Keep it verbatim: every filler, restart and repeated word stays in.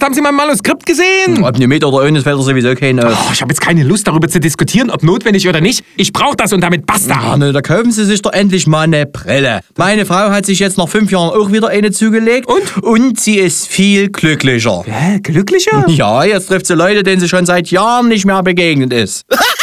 haben Sie mein Manuskript gesehen? Ob eine Meter oder eines fällt er sowieso kein auf. Oh, ich habe jetzt keine Lust, darüber zu diskutieren, ob notwendig oder nicht. Ich brauche das und damit basta. Ah, ne, da kaufen Sie sich doch endlich mal eine Brille. Meine Frau hat sich jetzt nach fünf Jahren auch wieder eine zugelegt. Und? Und sie ist viel glücklicher. Hä, glücklicher? Ja, jetzt trifft sie Leute, denen sie schon seit Jahren nicht mehr begegnet ist.